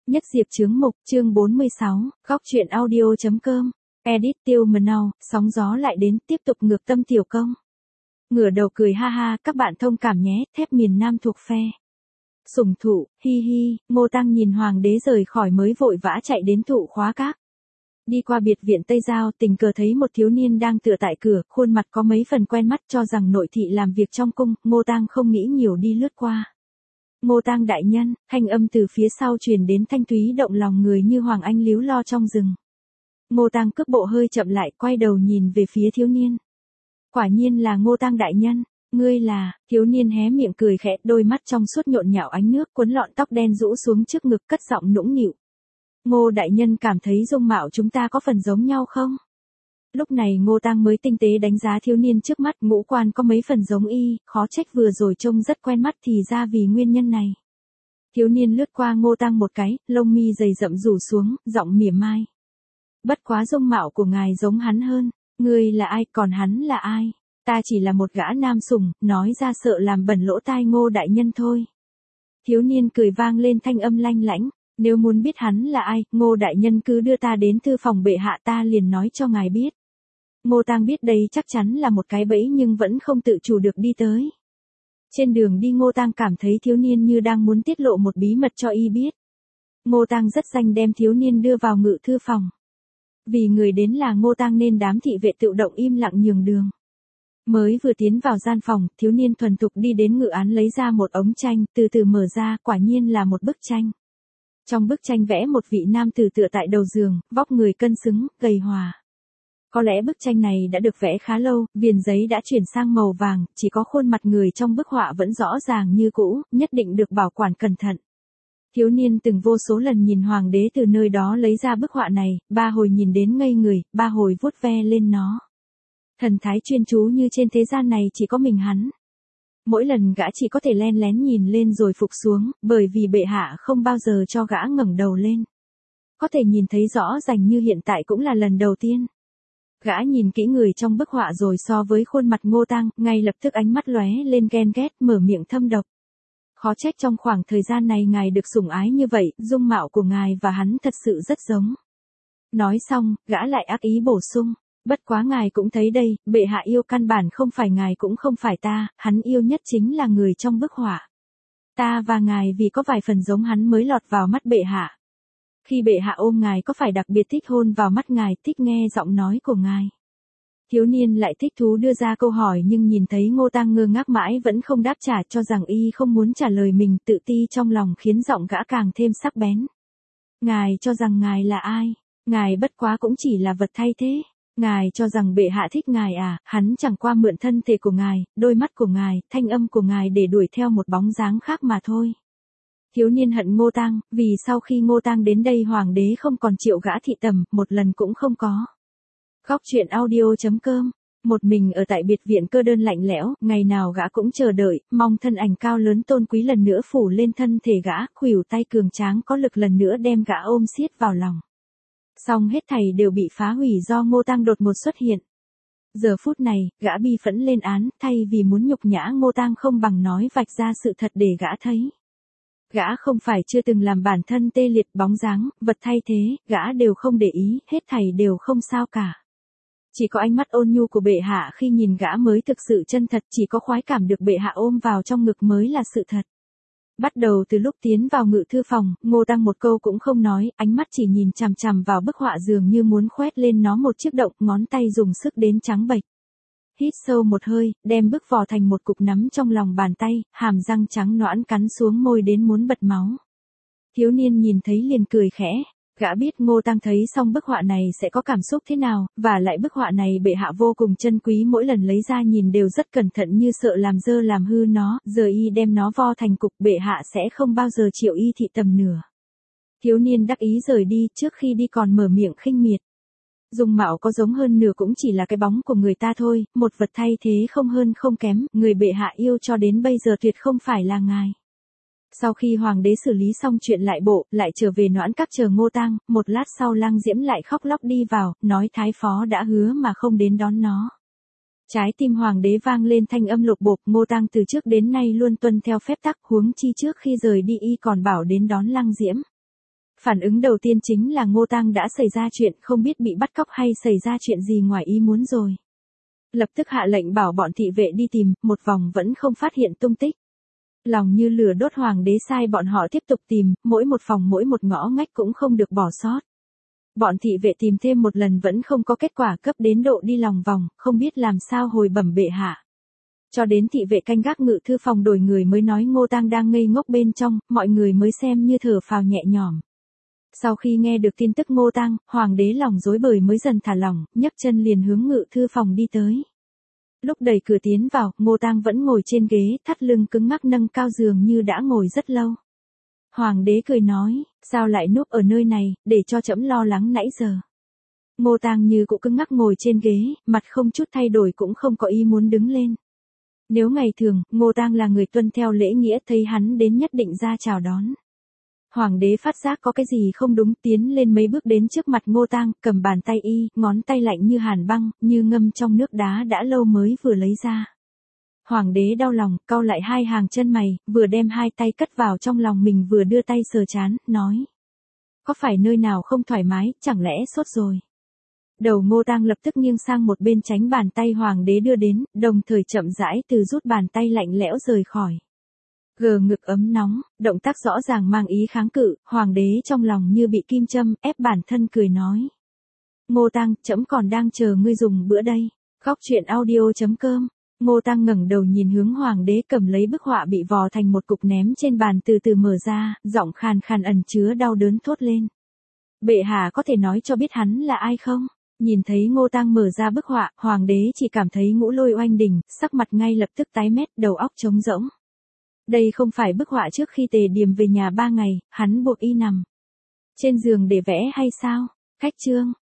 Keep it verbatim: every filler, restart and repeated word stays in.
Nhất Diệp Chướng Mục, chương bốn mươi sáu, góc truyện audio.com. Edit Tiêu Mờ Nau, sóng gió lại đến, tiếp tục ngược tâm tiểu công. Ngửa đầu cười ha ha, các bạn thông cảm nhé, thép miền Nam thuộc phe. Sủng thụ, hi hi, Ngô Tăng nhìn hoàng đế rời khỏi mới vội vã chạy đến thụ khóa các. Đi qua biệt viện Tây Giao, tình cờ thấy một thiếu niên đang tựa tại cửa, khuôn mặt có mấy phần quen mắt, cho rằng nội thị làm việc trong cung, Ngô Tăng không nghĩ nhiều đi lướt qua. Ngô Tăng đại nhân, thanh âm từ phía sau truyền đến thanh thúy động lòng người như hoàng anh líu lo trong rừng. Ngô Tăng cước bộ hơi chậm lại, quay đầu nhìn về phía thiếu niên. Quả nhiên là Ngô Tăng đại nhân, ngươi là, thiếu niên hé miệng cười khẽ, đôi mắt trong suốt nhộn nhạo ánh nước, cuốn lọn tóc đen rũ xuống trước ngực, cất giọng nũng nịu. Ngô đại nhân cảm thấy dung mạo chúng ta có phần giống nhau không? Lúc này Ngô Tăng mới tinh tế đánh giá thiếu niên trước mắt, ngũ quan có mấy phần giống y, khó trách vừa rồi trông rất quen mắt thì ra vì nguyên nhân này. Thiếu niên lướt qua Ngô Tăng một cái, lông mi dày rậm rủ xuống, giọng mỉa mai. Bất quá dung mạo của ngài giống hắn hơn, ngươi là ai, còn hắn là ai? Ta chỉ là một gã nam sủng, nói ra sợ làm bẩn lỗ tai Ngô đại nhân thôi. Thiếu niên cười vang lên thanh âm lanh lảnh. Nếu muốn biết hắn là ai, Ngô đại nhân cứ đưa ta đến thư phòng bệ hạ, ta liền nói cho ngài biết. Ngô Tăng biết đây chắc chắn là một cái bẫy nhưng vẫn không tự chủ được đi tới. Trên đường đi Ngô Tăng cảm thấy thiếu niên như đang muốn tiết lộ một bí mật cho y biết. Ngô Tăng rất nhanh đem thiếu niên đưa vào ngự thư phòng. Vì người đến là Ngô Tăng nên đám thị vệ tự động im lặng nhường đường. Mới vừa tiến vào gian phòng, thiếu niên thuần thục đi đến ngự án lấy ra một ống tranh, từ từ mở ra, quả nhiên là một bức tranh. Trong bức tranh vẽ một vị nam tử tựa tại đầu giường, vóc người cân xứng, gầy hòa. Có lẽ bức tranh này đã được vẽ khá lâu, viền giấy đã chuyển sang màu vàng, chỉ có khuôn mặt người trong bức họa vẫn rõ ràng như cũ, nhất định được bảo quản cẩn thận. Thiếu niên từng vô số lần nhìn hoàng đế từ nơi đó lấy ra bức họa này, ba hồi nhìn đến ngây người, ba hồi vuốt ve lên nó. Thần thái chuyên chú như trên thế gian này chỉ có mình hắn. Mỗi lần gã chỉ có thể len lén nhìn lên rồi phục xuống, bởi vì bệ hạ không bao giờ cho gã ngẩng đầu lên. Có thể nhìn thấy rõ ràng như hiện tại cũng là lần đầu tiên. Gã nhìn kỹ người trong bức họa rồi so với khuôn mặt Ngô Tăng, ngay lập tức ánh mắt lóe lên ghen ghét, mở miệng thâm độc. Khó trách trong khoảng thời gian này ngài được sủng ái như vậy, dung mạo của ngài và hắn thật sự rất giống. Nói xong, gã lại ác ý bổ sung. Bất quá ngài cũng thấy đây, bệ hạ yêu căn bản không phải ngài cũng không phải ta, hắn yêu nhất chính là người trong bức họa. Ta và ngài vì có vài phần giống hắn mới lọt vào mắt bệ hạ. Khi bệ hạ ôm ngài có phải đặc biệt thích hôn vào mắt ngài, thích nghe giọng nói của ngài? Thiếu niên lại thích thú đưa ra câu hỏi nhưng nhìn thấy Ngô Tăng ngơ ngác mãi vẫn không đáp trả, cho rằng y không muốn trả lời mình, tự ti trong lòng khiến giọng gã càng thêm sắc bén. Ngài cho rằng ngài là ai? Ngài bất quá cũng chỉ là vật thay thế. Ngài cho rằng bệ hạ thích ngài à, hắn chẳng qua mượn thân thể của ngài, đôi mắt của ngài, thanh âm của ngài để đuổi theo một bóng dáng khác mà thôi. Thiếu niên hận Ngô Tăng, vì sau khi Ngô Tăng đến đây hoàng đế không còn triệu gã thị tầm, một lần cũng không có. Góc truyện audio.com, một mình ở tại biệt viện cơ đơn lạnh lẽo, ngày nào gã cũng chờ đợi, mong thân ảnh cao lớn tôn quý lần nữa phủ lên thân thể gã, khuỷu tay cường tráng có lực lần nữa đem gã ôm siết vào lòng. Song hết thảy đều bị phá hủy do Ngô Tăng đột ngột xuất hiện. Giờ phút này, gã bi phẫn lên án, thay vì muốn nhục nhã Ngô Tăng không bằng nói vạch ra sự thật để gã thấy. Gã không phải chưa từng làm bản thân tê liệt, bóng dáng, vật thay thế, gã đều không để ý, hết thảy đều không sao cả. Chỉ có ánh mắt ôn nhu của bệ hạ khi nhìn gã mới thực sự chân thật, chỉ có khoái cảm được bệ hạ ôm vào trong ngực mới là sự thật. Bắt đầu từ lúc tiến vào ngự thư phòng, Ngô Tăng một câu cũng không nói, ánh mắt chỉ nhìn chằm chằm vào bức họa dường như muốn khoét lên nó một chiếc động, ngón tay dùng sức đến trắng bệch. Hít sâu một hơi, đem bức vỏ thành một cục nắm trong lòng bàn tay, hàm răng trắng nõn cắn xuống môi đến muốn bật máu. Thiếu niên nhìn thấy liền cười khẽ, gã biết Ngô Tăng thấy xong bức họa này sẽ có cảm xúc thế nào, và lại bức họa này bệ hạ vô cùng trân quý, mỗi lần lấy ra nhìn đều rất cẩn thận như sợ làm dơ làm hư nó, giờ y đem nó vo thành cục, bệ hạ sẽ không bao giờ chịu y thị tầm nửa. Thiếu niên đắc ý rời đi, trước khi đi còn mở miệng khinh miệt. Dung mạo có giống hơn nửa cũng chỉ là cái bóng của người ta thôi, một vật thay thế không hơn không kém, người bệ hạ yêu cho đến bây giờ tuyệt không phải là ngài. Sau khi hoàng đế xử lý xong chuyện lại bộ, lại trở về Noãn Các chờ Ngô Tăng, một lát sau Lăng Diễm lại khóc lóc đi vào, nói thái phó đã hứa mà không đến đón nó. Trái tim hoàng đế vang lên thanh âm lục bộp, Ngô Tăng từ trước đến nay luôn tuân theo phép tắc, huống chi trước khi rời đi y còn bảo đến đón Lăng Diễm. Phản ứng đầu tiên chính là Ngô Tăng đã xảy ra chuyện, không biết bị bắt cóc hay xảy ra chuyện gì ngoài ý muốn rồi. Lập tức hạ lệnh bảo bọn thị vệ đi tìm, một vòng vẫn không phát hiện tung tích. Lòng như lửa đốt, hoàng đế sai bọn họ tiếp tục tìm, mỗi một phòng mỗi một ngõ ngách cũng không được bỏ sót. Bọn thị vệ tìm thêm một lần vẫn không có kết quả, cấp đến độ đi lòng vòng, không biết làm sao hồi bẩm bệ hạ. Cho đến thị vệ canh gác ngự thư phòng đổi người mới nói Ngô Tăng đang ngây ngốc bên trong, mọi người mới xem như thở phào nhẹ nhõm. Sau khi nghe được tin tức Ngô Tăng, hoàng đế lòng rối bời mới dần thả lỏng, nhấc chân liền hướng ngự thư phòng đi tới. Lúc đẩy cửa tiến vào, Ngô Tăng vẫn ngồi trên ghế, thắt lưng cứng ngắc nâng cao giường như đã ngồi rất lâu. Hoàng đế cười nói, sao lại núp ở nơi này, để cho trẫm lo lắng nãy giờ. Ngô Tăng như cụ cứng ngắc ngồi trên ghế, mặt không chút thay đổi cũng không có ý muốn đứng lên. Nếu ngày thường, Ngô Tăng là người tuân theo lễ nghĩa, thấy hắn đến nhất định ra chào đón. Hoàng đế phát giác có cái gì không đúng, tiến lên mấy bước đến trước mặt Ngô Tăng, cầm bàn tay y, ngón tay lạnh như hàn băng, như ngâm trong nước đá đã lâu mới vừa lấy ra. Hoàng đế đau lòng, cau lại hai hàng chân mày, vừa đem hai tay cất vào trong lòng mình vừa đưa tay sờ trán, nói. Có phải nơi nào không thoải mái, chẳng lẽ sốt rồi? Đầu Ngô Tăng lập tức nghiêng sang một bên tránh bàn tay hoàng đế đưa đến, đồng thời chậm rãi từ rút bàn tay lạnh lẽo rời khỏi. Gờ ngực ấm nóng, động tác rõ ràng mang ý kháng cự, hoàng đế trong lòng như bị kim châm, ép bản thân cười nói. Ngô Tăng, trẫm còn đang chờ ngươi dùng bữa đây. Góc truyện audio chấm com. Ngô Tăng ngẩng đầu nhìn hướng hoàng đế, cầm lấy bức họa bị vò thành một cục ném trên bàn từ từ mở ra, giọng khàn khàn ẩn chứa đau đớn thốt lên. Bệ hạ có thể nói cho biết hắn là ai không? Nhìn thấy Ngô Tăng mở ra bức họa, hoàng đế chỉ cảm thấy ngũ lôi oanh đỉnh, sắc mặt ngay lập tức tái mét, đầu óc trống rỗng. Đây không phải bức họa trước khi Tề Điềm về nhà ba ngày, hắn buộc y nằm trên giường để vẽ hay sao? Khách chương.